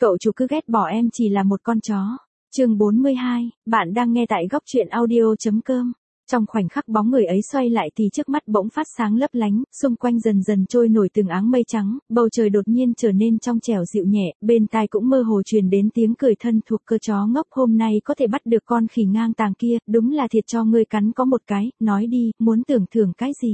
Cậu chủ cứ ghét bỏ em chỉ là một con chó. Chương 42, bạn đang nghe tại góc truyện audio.com. Trong khoảnh khắc bóng người ấy xoay lại thì trước mắt bỗng phát sáng lấp lánh, xung quanh dần dần trôi nổi từng áng mây trắng, bầu trời đột nhiên trở nên trong trẻo dịu nhẹ, bên tai cũng mơ hồ truyền đến tiếng cười thân thuộc. Cơ chó ngốc, hôm nay có thể bắt được con khỉ ngang tàng kia, đúng là thiệt cho ngươi cắn có một cái, nói đi, muốn tưởng thưởng cái gì?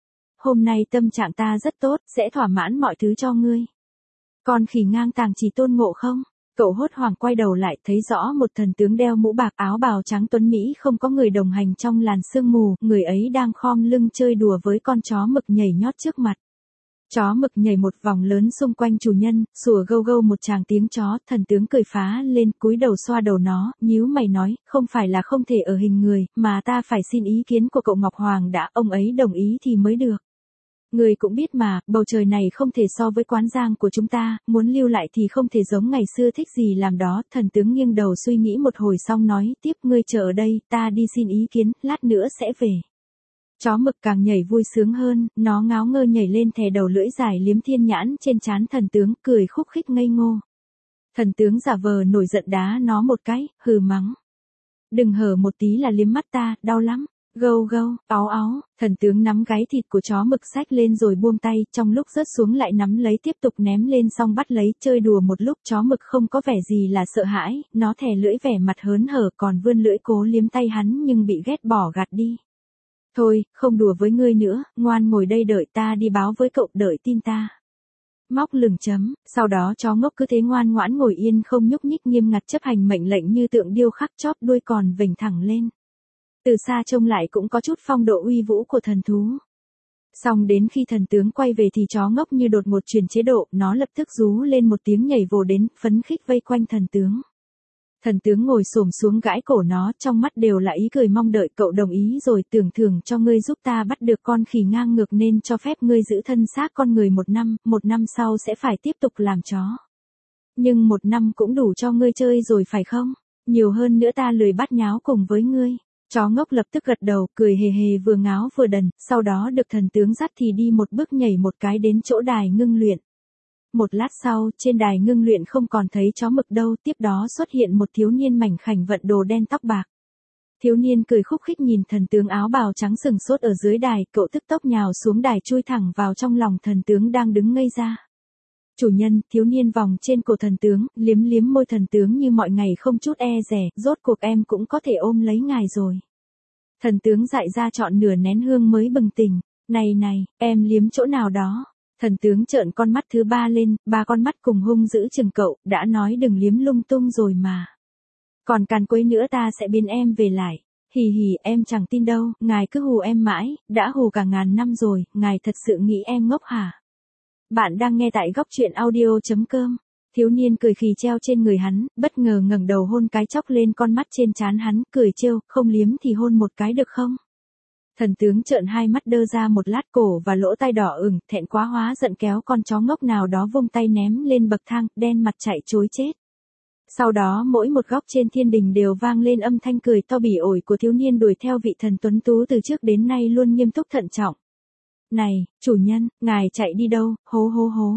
Hôm nay tâm trạng ta rất tốt, sẽ thỏa mãn mọi thứ cho ngươi. Con khỉ ngang tàng chỉ Tôn Ngộ không? Cậu hốt hoảng quay đầu lại, thấy rõ một thần tướng đeo mũ bạc, áo bào trắng tuấn mỹ, không có người đồng hành trong làn sương mù, người ấy đang khom lưng chơi đùa với con chó mực nhảy nhót trước mặt. Chó mực nhảy một vòng lớn xung quanh chủ nhân, sủa gâu gâu một tràng tiếng chó, thần tướng cười phá lên, cúi đầu xoa đầu nó, nhíu mày nói, không phải là không thể ở hình người, mà ta phải xin ý kiến của cậu Ngọc Hoàng đã, ông ấy đồng ý thì mới được. Người cũng biết mà, bầu trời này không thể so với quán giang của chúng ta, muốn lưu lại thì không thể giống ngày xưa thích gì làm đó. Thần tướng nghiêng đầu suy nghĩ một hồi xong nói, tiếp ngươi chờ ở đây, ta đi xin ý kiến, lát nữa sẽ về. Chó mực càng nhảy vui sướng hơn, nó ngáo ngơ nhảy lên thè đầu lưỡi dài liếm thiên nhãn trên trán thần tướng, cười khúc khích ngây ngô. Thần tướng giả vờ nổi giận đá nó một cái, hừ mắng. Đừng hở một tí là liếm mắt ta, đau lắm. Gâu gâu, áo áo, thần tướng nắm gáy thịt của chó mực xách lên rồi buông tay, trong lúc rớt xuống lại nắm lấy tiếp tục ném lên xong bắt lấy, chơi đùa một lúc chó mực không có vẻ gì là sợ hãi, nó thè lưỡi vẻ mặt hớn hở còn vươn lưỡi cố liếm tay hắn nhưng bị ghét bỏ gạt đi. Thôi, không đùa với ngươi nữa, ngoan ngồi đây đợi ta đi báo với cậu, đợi tin ta. Móc lửng chấm, sau đó chó ngốc cứ thế ngoan ngoãn ngồi yên không nhúc nhích nghiêm ngặt chấp hành mệnh lệnh như tượng điêu khắc, chóp đuôi còn vểnh thẳng lên. Từ xa trông lại cũng có chút phong độ uy vũ của thần thú. Xong đến khi thần tướng quay về thì chó ngốc như đột ngột chuyển chế độ, nó lập tức rú lên một tiếng nhảy vồ đến, phấn khích vây quanh thần tướng. Thần tướng ngồi xổm xuống gãi cổ nó, trong mắt đều là ý cười mong đợi, cậu đồng ý rồi, tưởng thưởng cho ngươi giúp ta bắt được con khỉ ngang ngược nên cho phép ngươi giữ thân xác con người một năm sau sẽ phải tiếp tục làm chó. Nhưng 1 năm cũng đủ cho ngươi chơi rồi phải không? Nhiều hơn nữa ta lười bắt nháo cùng với ngươi. Chó ngốc lập tức gật đầu, cười hề hề vừa ngáo vừa đần, sau đó được thần tướng dắt thì đi một bước nhảy một cái đến chỗ đài ngưng luyện. Một lát sau, trên đài ngưng luyện không còn thấy chó mực đâu, tiếp đó xuất hiện một thiếu niên mảnh khảnh vận đồ đen tóc bạc. Thiếu niên cười khúc khích nhìn thần tướng áo bào trắng sừng sốt ở dưới đài, cậu tức tốc nhào xuống đài chui thẳng vào trong lòng thần tướng đang đứng ngây ra. Chủ nhân, thiếu niên vòng trên cổ thần tướng, liếm liếm môi thần tướng như mọi ngày không chút e dè, rốt cuộc em cũng có thể ôm lấy ngài rồi. Thần tướng dại ra chọn nửa nén hương mới bừng tỉnh, này, em liếm chỗ nào đó. Thần tướng trợn con mắt thứ 3 lên, 3 con mắt cùng hung dữ chừng cậu, đã nói đừng liếm lung tung rồi mà. Còn càn quấy nữa ta sẽ biến em về lại. Hì hì, em chẳng tin đâu, ngài cứ hù em mãi, đã hù cả ngàn năm rồi, ngài thật sự nghĩ em ngốc hả? Bạn đang nghe tại góc truyện audio.com. Thiếu niên cười khì treo trên người hắn, bất ngờ ngẩng đầu hôn cái chóc lên con mắt trên trán hắn, cười trêu, không liếm thì hôn một cái được không? Thần tướng trợn hai mắt đơ ra một lát, cổ và lỗ tai đỏ ửng, thẹn quá hóa giận kéo con chó ngốc nào đó vung tay ném lên bậc thang, đen mặt chạy trối chết. Sau đó mỗi một góc trên thiên đình đều vang lên âm thanh cười to bỉ ổi của thiếu niên đuổi theo vị thần tuấn tú từ trước đến nay luôn nghiêm túc thận trọng. Này, chủ nhân, ngài chạy đi đâu, hố,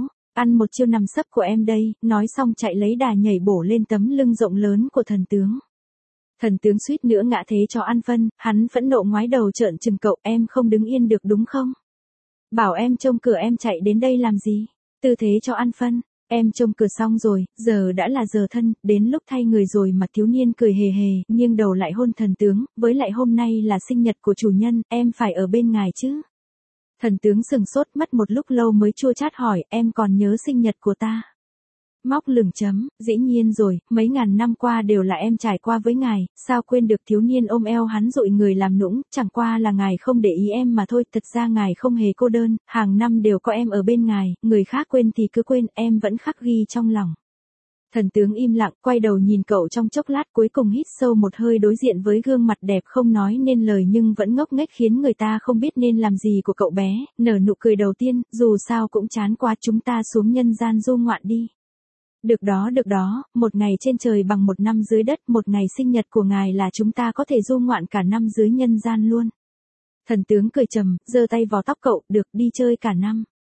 ăn một chiêu nằm sấp của em đây, nói xong chạy lấy đà nhảy bổ lên tấm lưng rộng lớn của thần tướng. Thần tướng suýt nữa ngã thế cho ăn phân, hắn phẫn nộ ngoái đầu trợn trừng cậu, em không đứng yên được đúng không? Bảo em trông cửa em chạy đến đây làm gì? Tư thế cho ăn phân, em trông cửa xong rồi, giờ đã là giờ thân, đến lúc thay người rồi mà. Thiếu niên cười hề hề, nghiêng đầu lại hôn thần tướng, với lại hôm nay là sinh nhật của chủ nhân, em phải ở bên ngài chứ? Thần tướng sừng sốt mất một lúc lâu mới chua chát hỏi, em còn nhớ sinh nhật của ta? Móc lửng chấm, dĩ nhiên rồi, mấy ngàn năm qua đều là em trải qua với ngài, sao quên được. Thiếu niên ôm eo hắn dụi người làm nũng, chẳng qua là ngài không để ý em mà thôi, thật ra ngài không hề cô đơn, hàng năm đều có em ở bên ngài, người khác quên thì cứ quên, em vẫn khắc ghi trong lòng. Thần tướng im lặng, quay đầu nhìn cậu trong chốc lát cuối cùng hít sâu một hơi đối diện với gương mặt đẹp không nói nên lời nhưng vẫn ngốc nghếch khiến người ta không biết nên làm gì của cậu bé, nở nụ cười đầu tiên, dù sao cũng chán quá, chúng ta xuống nhân gian du ngoạn đi. Được đó, một ngày trên trời bằng 1 năm dưới đất, một ngày sinh nhật của ngài là chúng ta có thể du ngoạn cả năm dưới nhân gian luôn. Thần tướng cười trầm, giơ tay vào tóc cậu, được, đi chơi cả năm.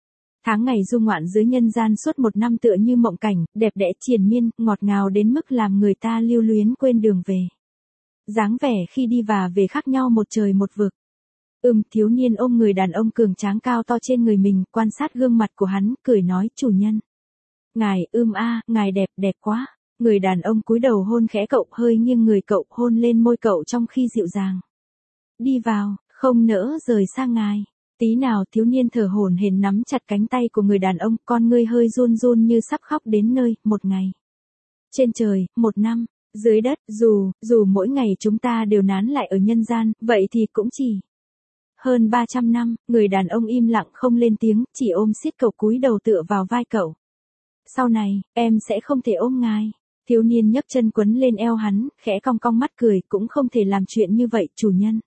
Tháng ngày du ngoạn dưới nhân gian suốt một năm tựa như mộng cảnh, đẹp đẽ triền miên, ngọt ngào đến mức làm người ta lưu luyến quên đường về. Dáng vẻ khi đi và về khác nhau một trời một vực. Thiếu niên ôm người đàn ông cường tráng cao to trên người mình, quan sát gương mặt của hắn, cười nói, chủ nhân. Ngài, ngài đẹp, đẹp quá. Người đàn ông cúi đầu hôn khẽ cậu, hơi nghiêng người cậu, hôn lên môi cậu trong khi dịu dàng. Đi vào, không nỡ rời xa ngài. Tí nào thiếu niên thở hổn hển nắm chặt cánh tay của người đàn ông, con ngươi hơi run run như sắp khóc đến nơi, một ngày. Trên trời, một năm, dưới đất, dù mỗi ngày chúng ta đều nán lại ở nhân gian, vậy thì cũng chỉ hơn 300 năm, người đàn ông im lặng không lên tiếng, chỉ ôm siết cậu cúi đầu tựa vào vai cậu. Sau này, em sẽ không thể ôm ngài. Thiếu niên nhấc chân quấn lên eo hắn, khẽ cong cong mắt cười, cũng không thể làm chuyện như vậy, chủ nhân.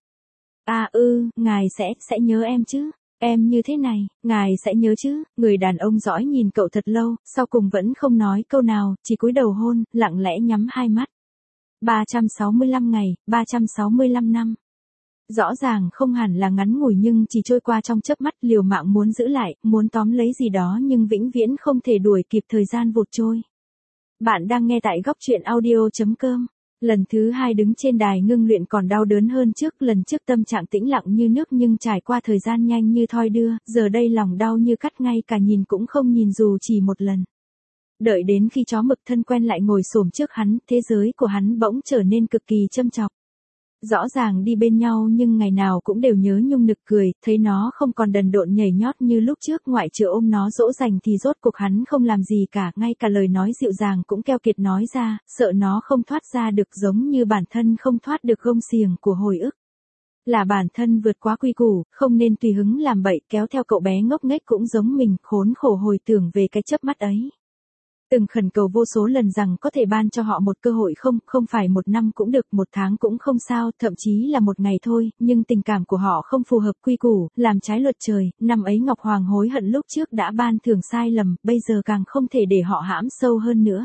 Ngài sẽ nhớ em chứ? Em như thế này, ngài sẽ nhớ chứ? Người đàn ông dõi nhìn cậu thật lâu, sau cùng vẫn không nói câu nào, chỉ cúi đầu hôn, lặng lẽ nhắm hai mắt. 365 ngày, 365 năm. Rõ ràng không hẳn là ngắn ngủi nhưng chỉ trôi qua trong chớp mắt, liều mạng muốn giữ lại, muốn tóm lấy gì đó nhưng vĩnh viễn không thể đuổi kịp thời gian vụt trôi. Bạn đang nghe tại góc truyện audio.com. Lần thứ 2 đứng trên đài ngưng luyện còn đau đớn hơn trước, lần trước tâm trạng tĩnh lặng như nước nhưng trải qua thời gian nhanh như thoi đưa, giờ đây lòng đau như cắt ngay cả nhìn cũng không nhìn dù chỉ một lần. Đợi đến khi chó mực thân quen lại ngồi xổm trước hắn, thế giới của hắn bỗng trở nên cực kỳ châm chọc. Rõ ràng đi bên nhau nhưng ngày nào cũng đều nhớ nhung nực cười, thấy nó không còn đần độn nhảy nhót như lúc trước, ngoại trừ ôm nó dỗ dành thì rốt cuộc hắn không làm gì cả, ngay cả lời nói dịu dàng cũng keo kiệt nói ra, sợ nó không thoát ra được, giống như bản thân không thoát được gông xiềng của hồi ức. Là bản thân vượt quá quy củ, không nên tùy hứng làm bậy, kéo theo cậu bé ngốc nghếch cũng giống mình, khốn khổ hồi tưởng về cái chớp mắt ấy. Từng khẩn cầu vô số lần rằng có thể ban cho họ một cơ hội không phải một năm cũng được, một tháng cũng không sao, thậm chí là một ngày thôi, nhưng tình cảm của họ không phù hợp quy củ, làm trái luật trời, năm ấy Ngọc Hoàng hối hận lúc trước đã ban thưởng sai lầm, bây giờ càng không thể để họ hãm sâu hơn nữa.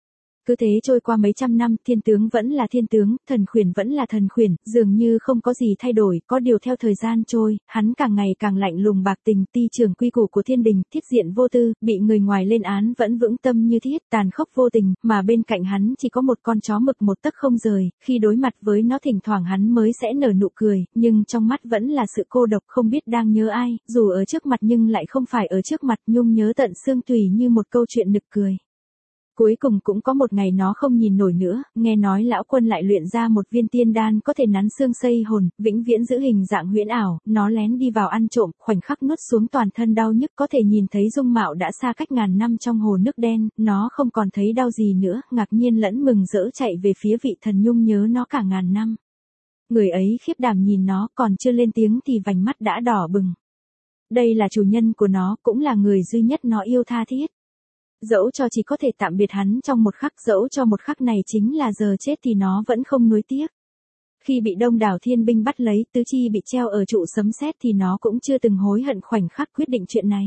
Cứ thế trôi qua mấy trăm năm, thiên tướng vẫn là thiên tướng, thần khuyển vẫn là thần khuyển, dường như không có gì thay đổi, có điều theo thời gian trôi, hắn càng ngày càng lạnh lùng bạc tình, ti trưởng quy củ của thiên đình, thiết diện vô tư, bị người ngoài lên án vẫn vững tâm như thiết, tàn khốc vô tình, mà bên cạnh hắn chỉ có một con chó mực một tấc không rời, khi đối mặt với nó thỉnh thoảng hắn mới sẽ nở nụ cười, nhưng trong mắt vẫn là sự cô độc, không biết đang nhớ ai, dù ở trước mặt nhưng lại không phải ở trước mặt, nhung nhớ tận xương tùy như một câu chuyện nực cười. Cuối cùng cũng có một ngày nó không nhìn nổi nữa, nghe nói lão quân lại luyện ra một viên tiên đan có thể nắn xương xây hồn, vĩnh viễn giữ hình dạng huyễn ảo, nó lén đi vào ăn trộm, khoảnh khắc nuốt xuống toàn thân đau nhức, có thể nhìn thấy dung mạo đã xa cách ngàn năm trong hồ nước đen, nó không còn thấy đau gì nữa, ngạc nhiên lẫn mừng rỡ chạy về phía vị thần nhung nhớ nó cả ngàn năm. Người ấy khiếp đảm nhìn nó, còn chưa lên tiếng thì vành mắt đã đỏ bừng. Đây là chủ nhân của nó, cũng là người duy nhất nó yêu tha thiết. Dẫu cho chỉ có thể tạm biệt hắn trong một khắc, dẫu cho một khắc này chính là giờ chết thì nó vẫn không nuối tiếc. Khi bị đông đảo thiên binh bắt lấy, tứ chi bị treo ở trụ sấm sét thì nó cũng chưa từng hối hận khoảnh khắc quyết định chuyện này.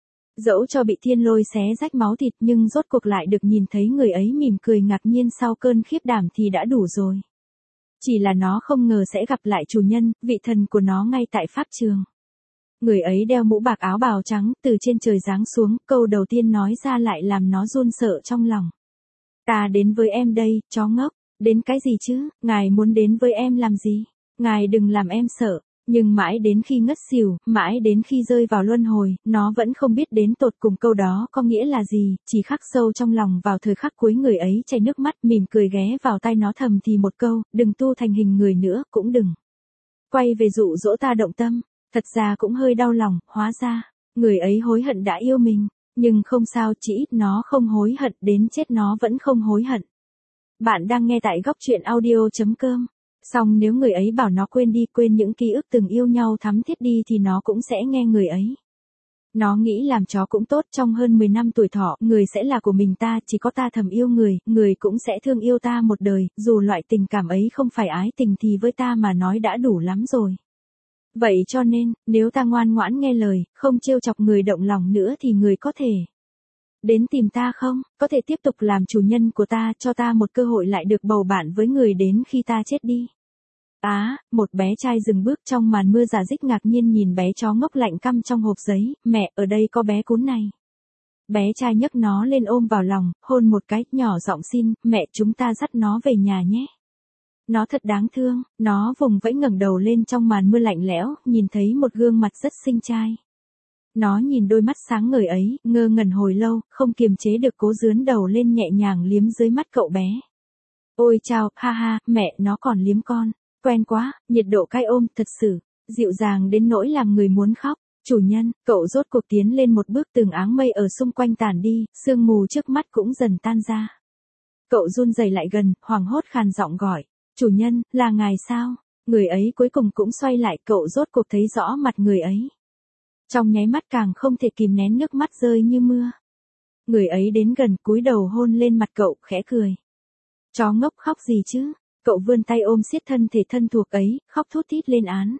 Dẫu cho bị thiên lôi xé rách máu thịt nhưng rốt cuộc lại được nhìn thấy người ấy mỉm cười ngạc nhiên sau cơn khiếp đảm thì đã đủ rồi. Chỉ là nó không ngờ sẽ gặp lại chủ nhân, vị thần của nó ngay tại pháp trường. Người ấy đeo mũ bạc áo bào trắng, từ trên trời giáng xuống, câu đầu tiên nói ra lại làm nó run sợ trong lòng. Ta đến với em đây, chó ngốc, đến cái gì chứ, ngài muốn đến với em làm gì, ngài đừng làm em sợ. Nhưng mãi đến khi ngất xỉu, mãi đến khi rơi vào luân hồi, nó vẫn không biết đến tột cùng câu đó có nghĩa là gì, chỉ khắc sâu trong lòng vào thời khắc cuối người ấy chảy nước mắt mỉm cười ghé vào tai nó thầm thì một câu, đừng tu thành hình người nữa, cũng đừng quay về dụ dỗ ta động tâm. Thật ra cũng hơi đau lòng, hóa ra, người ấy hối hận đã yêu mình, nhưng không sao, chỉ ít nó không hối hận, đến chết nó vẫn không hối hận. Bạn đang nghe tại góc truyện audio.com. Xong nếu người ấy bảo nó quên đi, quên những ký ức từng yêu nhau thắm thiết đi thì nó cũng sẽ nghe người ấy. Nó nghĩ làm chó cũng tốt, trong hơn 10 năm tuổi thọ, người sẽ là của mình ta, chỉ có ta thầm yêu người, người cũng sẽ thương yêu ta một đời, dù loại tình cảm ấy không phải ái tình thì với ta mà nói đã đủ lắm rồi. Vậy cho nên, nếu ta ngoan ngoãn nghe lời, không trêu chọc người động lòng nữa thì người có thể đến tìm ta không, có thể tiếp tục làm chủ nhân của ta, cho ta một cơ hội lại được bầu bạn với người đến khi ta chết đi. Một bé trai dừng bước trong màn mưa rả rích ngạc nhiên nhìn bé chó ngốc lạnh căm trong hộp giấy, mẹ, ở đây có bé cún này. Bé trai nhấc nó lên ôm vào lòng, hôn một cái, nhỏ giọng xin, mẹ chúng ta dắt nó về nhà nhé. Nó thật đáng thương, nó vùng vẫy ngẩng đầu lên trong màn mưa lạnh lẽo, nhìn thấy một gương mặt rất xinh trai. Nó nhìn đôi mắt sáng ngời ấy, ngơ ngẩn hồi lâu, không kiềm chế được cố dướn đầu lên nhẹ nhàng liếm dưới mắt cậu bé. Ôi chao, ha ha, mẹ, nó còn liếm con. Quen quá, nhiệt độ cái ôm, thật sự, dịu dàng đến nỗi làm người muốn khóc. Chủ nhân, cậu rốt cuộc tiến lên một bước, từng áng mây ở xung quanh tản đi, sương mù trước mắt cũng dần tan ra. Cậu run rẩy lại gần, hoảng hốt khàn giọng gọi. Chủ nhân, là ngài sao? Người ấy cuối cùng cũng xoay lại, cậu rốt cuộc thấy rõ mặt người ấy. Trong nháy mắt càng không thể kìm nén nước mắt rơi như mưa. Người ấy đến gần, cúi đầu hôn lên mặt cậu, khẽ cười. Chó ngốc khóc gì chứ? Cậu vươn tay ôm siết thân thể thân thuộc ấy, khóc thút thít lên án.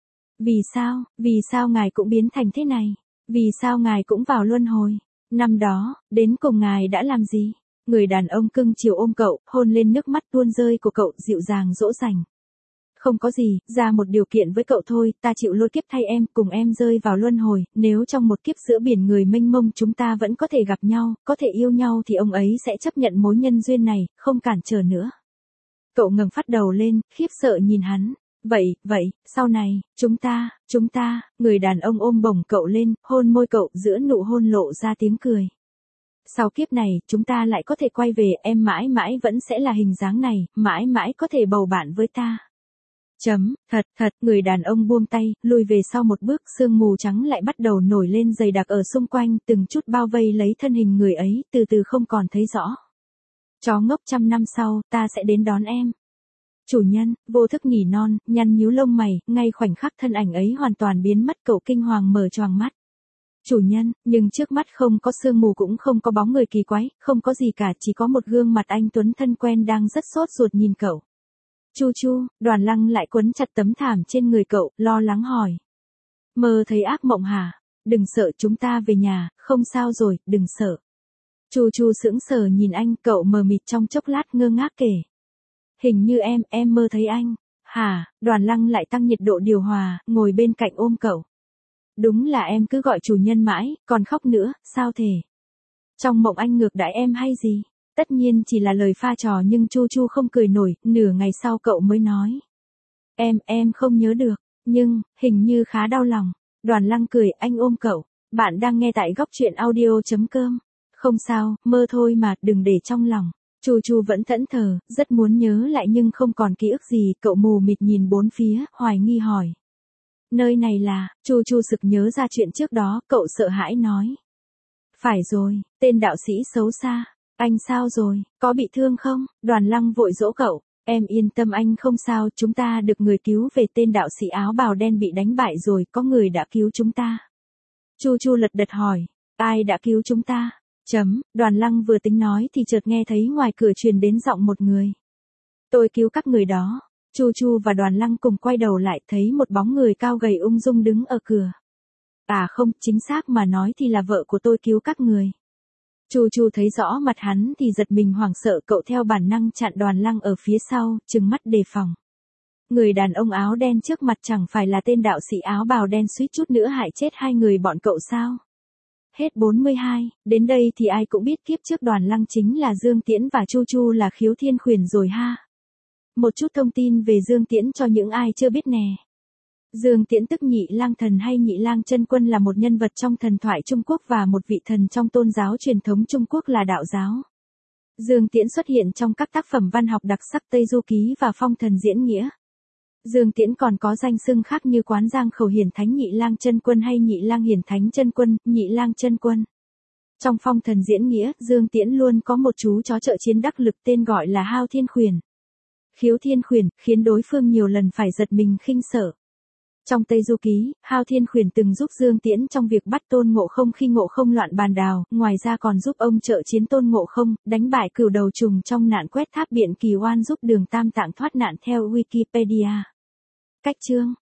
Vì sao ngài cũng biến thành thế này? Vì sao ngài cũng vào luân hồi? Năm đó, đến cùng ngài đã làm gì? Người đàn ông cưng chiều ôm cậu, hôn lên nước mắt tuôn rơi của cậu, dịu dàng dỗ dành. Không có gì, ra một điều kiện với cậu thôi, ta chịu lôi kiếp thay em, cùng em rơi vào luân hồi, nếu trong một kiếp giữa biển người mênh mông chúng ta vẫn có thể gặp nhau, có thể yêu nhau thì ông ấy sẽ chấp nhận mối nhân duyên này, không cản trở nữa. Cậu ngẩng phát đầu lên, khiếp sợ nhìn hắn. Vậy, sau này, chúng ta, người đàn ông ôm bổng cậu lên, hôn môi cậu, giữa nụ hôn lộ ra tiếng cười. Sau kiếp này, chúng ta lại có thể quay về, em mãi mãi vẫn sẽ là hình dáng này, mãi mãi có thể bầu bạn với ta. Thật, người đàn ông buông tay, lùi về sau một bước, sương mù trắng lại bắt đầu nổi lên dày đặc ở xung quanh, từng chút bao vây lấy thân hình người ấy, từ từ không còn thấy rõ. Chó ngốc, 100 năm sau, ta sẽ đến đón em. Chủ nhân, vô thức nỉ non, nhăn nhíu lông mày, ngay khoảnh khắc thân ảnh ấy hoàn toàn biến mất, cậu kinh hoàng mở choàng mắt. Chủ nhân, nhưng trước mắt không có sương mù cũng không có bóng người kỳ quái, không có gì cả, chỉ có một gương mặt anh tuấn thân quen đang rất sốt ruột nhìn cậu. Chu, Đoàn Lăng lại quấn chặt tấm thảm trên người cậu, lo lắng hỏi. Mơ thấy ác mộng hả? Đừng sợ, chúng ta về nhà, không sao rồi, đừng sợ. Chu sững sờ nhìn anh, cậu mờ mịt trong chốc lát ngơ ngác kể. Hình như em mơ thấy anh. Hả? Đoàn Lăng lại tăng nhiệt độ điều hòa, ngồi bên cạnh ôm cậu. Đúng là em cứ gọi chủ nhân mãi, còn khóc nữa, sao thể? Trong mộng anh ngược đãi em hay gì? Tất nhiên chỉ là lời pha trò nhưng Chu không cười nổi, nửa ngày sau cậu mới nói. Em không nhớ được, nhưng, hình như khá đau lòng. Đoàn Lăng cười, anh ôm cậu. Bạn đang nghe tại góc truyện audio.com. Không sao, mơ thôi mà, đừng để trong lòng. Chu vẫn thẫn thờ, rất muốn nhớ lại nhưng không còn ký ức gì, cậu mù mịt nhìn bốn phía, hoài nghi hỏi. Nơi này là, Chu sực nhớ ra chuyện trước đó, cậu sợ hãi nói. Phải rồi, tên đạo sĩ xấu xa. Anh sao rồi, có bị thương không? Đoàn Lăng vội dỗ cậu. Em yên tâm, anh không sao, chúng ta được người cứu về, tên đạo sĩ áo bào đen bị đánh bại rồi, có người đã cứu chúng ta. Chu lật đật hỏi. Ai đã cứu chúng ta? Đoàn Lăng vừa tính nói thì chợt nghe thấy ngoài cửa truyền đến giọng một người. Tôi cứu các người đó. Chu và Đoàn Lăng cùng quay đầu lại, thấy một bóng người cao gầy ung dung đứng ở cửa. À không, chính xác mà nói thì là vợ của tôi cứu các người. Chu thấy rõ mặt hắn thì giật mình hoảng sợ, cậu theo bản năng chặn Đoàn Lăng ở phía sau, trừng mắt đề phòng. Người đàn ông áo đen trước mặt chẳng phải là tên đạo sĩ áo bào đen suýt chút nữa hại chết hai người bọn cậu sao? Hết 42, đến đây thì ai cũng biết kiếp trước Đoàn Lăng chính là Dương Tiễn và Chu là Khiếu Thiên Khuyển rồi ha. Một chút thông tin về Dương Tiễn cho những ai chưa biết nè. Dương Tiễn tức Nhị Lang Thần hay Nhị Lang Chân Quân là một nhân vật trong thần thoại Trung Quốc và một vị thần trong tôn giáo truyền thống Trung Quốc là đạo giáo. Dương Tiễn xuất hiện trong các tác phẩm văn học đặc sắc Tây Du Ký và Phong Thần Diễn Nghĩa. Dương Tiễn còn có danh xưng khác như Quán Giang Khẩu Hiển Thánh Nhị Lang Chân Quân hay Nhị Lang Hiển Thánh Chân Quân, Nhị Lang Chân Quân. Trong Phong Thần Diễn Nghĩa, Dương Tiễn luôn có một chú chó trợ chiến đắc lực tên gọi là Hao Thiên Khuyển. Khiếu Thiên Khuyển, khiến đối phương nhiều lần phải giật mình khinh sợ. Trong Tây Du Ký, Hao Thiên Khuyển từng giúp Dương Tiễn trong việc bắt Tôn Ngộ Không khi Ngộ Không loạn bàn đào, ngoài ra còn giúp ông trợ chiến Tôn Ngộ Không, đánh bại cửu đầu trùng trong nạn quét tháp Biện Kỳ Oan, giúp Đường Tam Tạng thoát nạn theo Wikipedia. Cách chương